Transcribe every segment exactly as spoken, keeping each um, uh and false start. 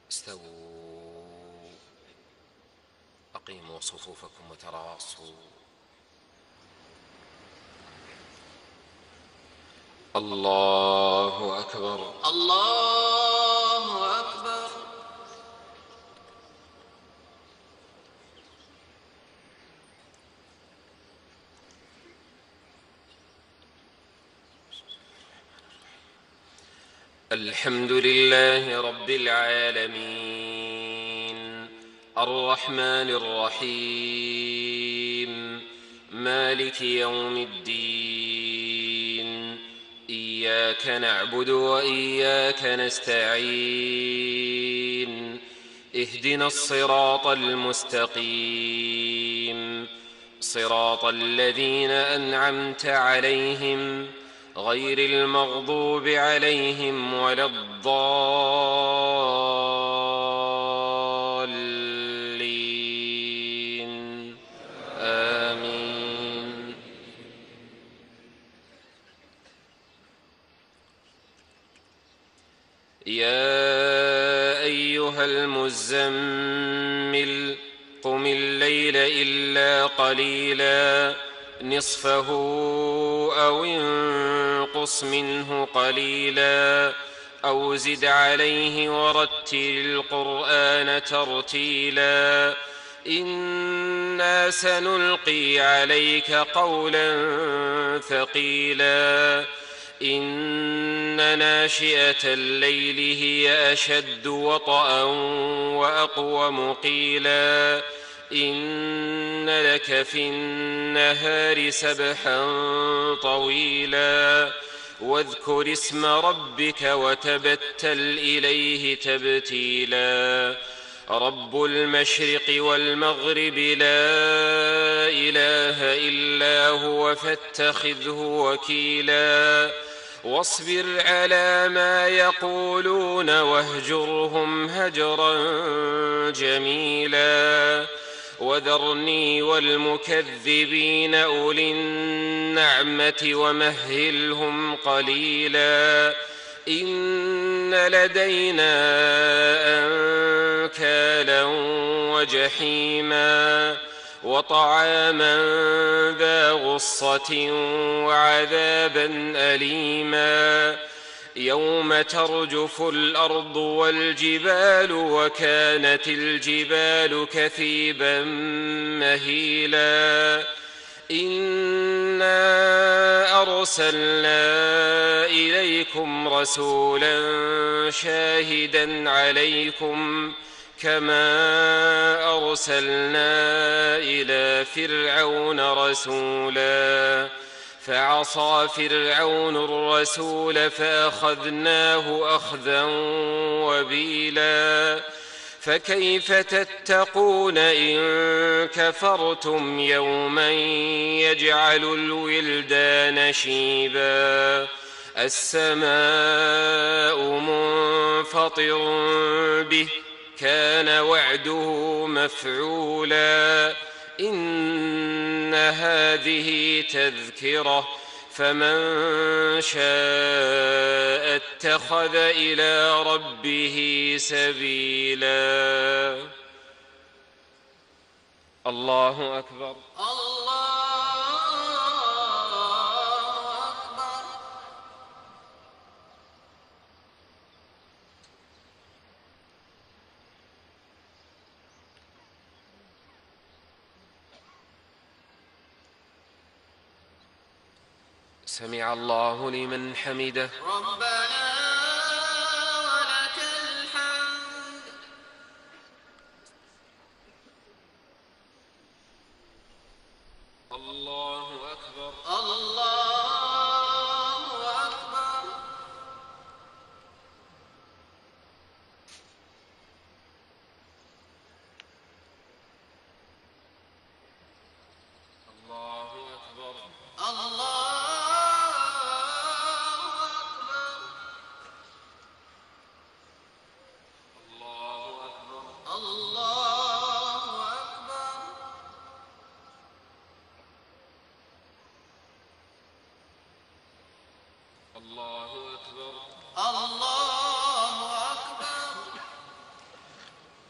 استووا أقيموا صفوفكم وتراصوا. الله أكبر الله أكبر. الحمد لله رب العالمين الرحمن الرحيم مالك يوم الدين. إياك نعبد وإياك نستعين. اهدنا الصراط المستقيم صراط الذين أنعمت عليهم غير المغضوب عليهم ولا الضالين. آمين. يا أيها المزمل قم الليل إلا قليلا نصفه أو انقص منه قليلا أو زد عليه ورتل القرآن ترتيلا. إنا سنلقي عليك قولا ثقيلا. إن ناشئة الليل هي أشد وطئا وأقوم قيلا. إن لك في النهار سبحا طويلا. واذكر اسم ربك وتبتل إليه تبتيلا. رب المشرق والمغرب لا إله إلا هو فاتخذه وكيلا. واصبر على ما يقولون واهجرهم هجرا جميلا. وذرني والمكذبين أولي النعمة ومهلهم قليلا. إن لدينا أنكالا وجحيما وطعاما ذا غصة وعذابا أليما. يوم ترجف الأرض والجبال وكانت الجبال كثيبا مهيلا. إنا أرسلنا إليكم رسولا شاهدا عليكم كما أرسلنا إلى فرعون رسولا. فعصى فرعون الرسول فأخذناه أخذا وبيلا. فكيف تتقون إن كفرتم يوما يجعل الولدان شيبا. السماء منفطر به كان وعده مفعولا. إن هذه تذكرة فمن شاء اتخذ إلى ربه سبيلا. الله أكبر. الله أكبر. سمع الله لمن حمده. ربنا ولك الحمد. الله أكبر. الله أكبر. الله أكبر. الله أكبر.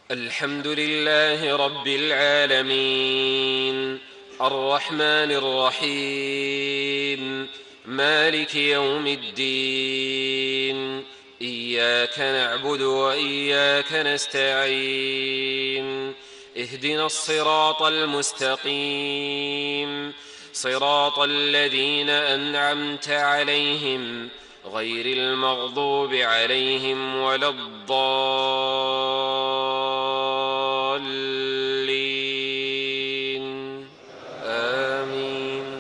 الحمد لله رب العالمين الرحمن الرحيم مالك يوم الدين إياك نعبد وإياك نستعين اهدنا الصراط المستقيم صراط الذين أنعمت عليهم غير المغضوب عليهم ولا الضالين آمين.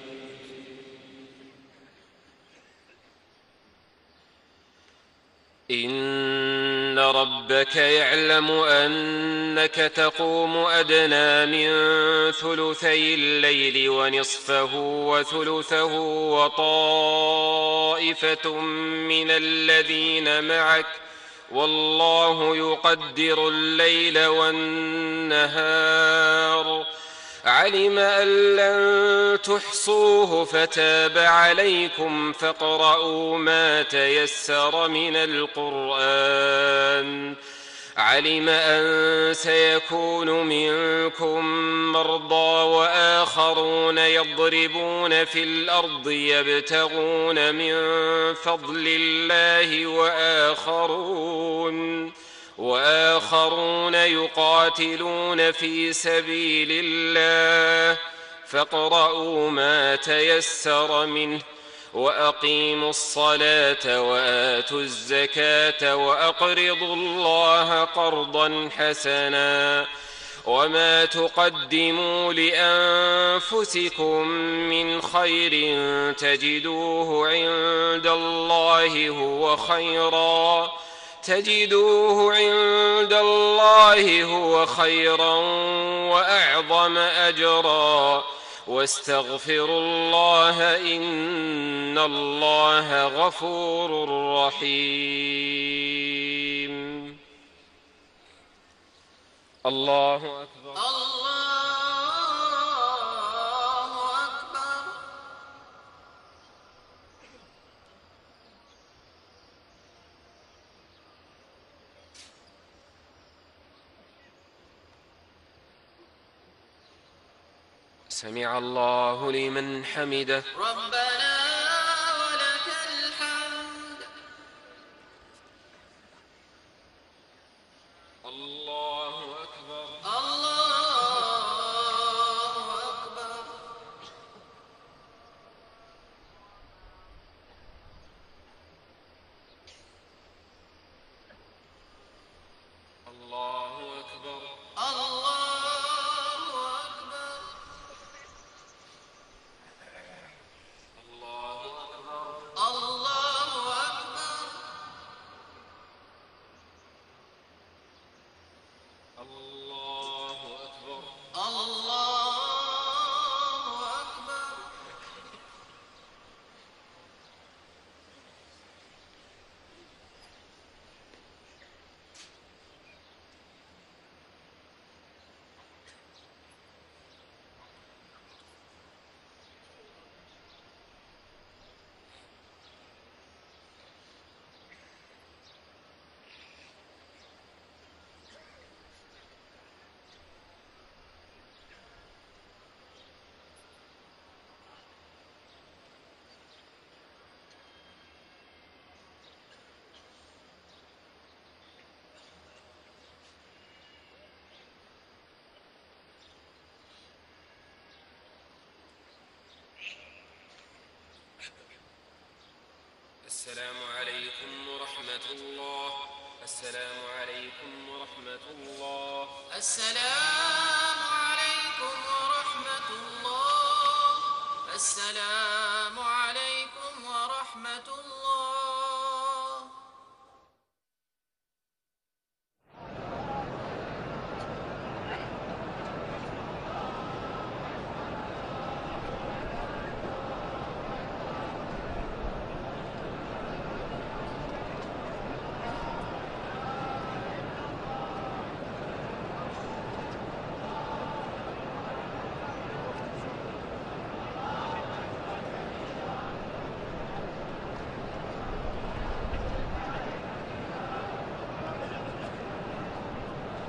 إن ربك يعلم أنك تقوم أدنى من ثلثي الليل ونصفه وثلثه وطائفة من الذين معك والله يقدر الليل والنهار علم أن لن تحصوه فتاب عليكم فاقرؤوا ما تيسر من القرآن علم أن سيكون منكم مرضى وآخرون يضربون في الأرض يبتغون من فضل الله وآخرون وآخرون يقاتلون في سبيل الله فاقرؤوا ما تيسر منه وأقيموا الصلاة وآتوا الزكاة وأقرضوا الله قرضا حسنا وما تقدموا لأنفسكم من خير تجدوه عند الله هو خيرا تجدوه عند الله هو خيرا وأعظم أجرا واستغفروا الله إن الله غفور رحيم. الله أكبر. الله أكبر. سمع الله لمن حمده. ربنا ولك الحمد. الله أكبر. الله أكبر. الله أكبر. الله السلام عليكم ورحمة الله. السلام عليكم ورحمة الله. السلام عليكم ورحمة الله. السلام عليكم ورحمة الله.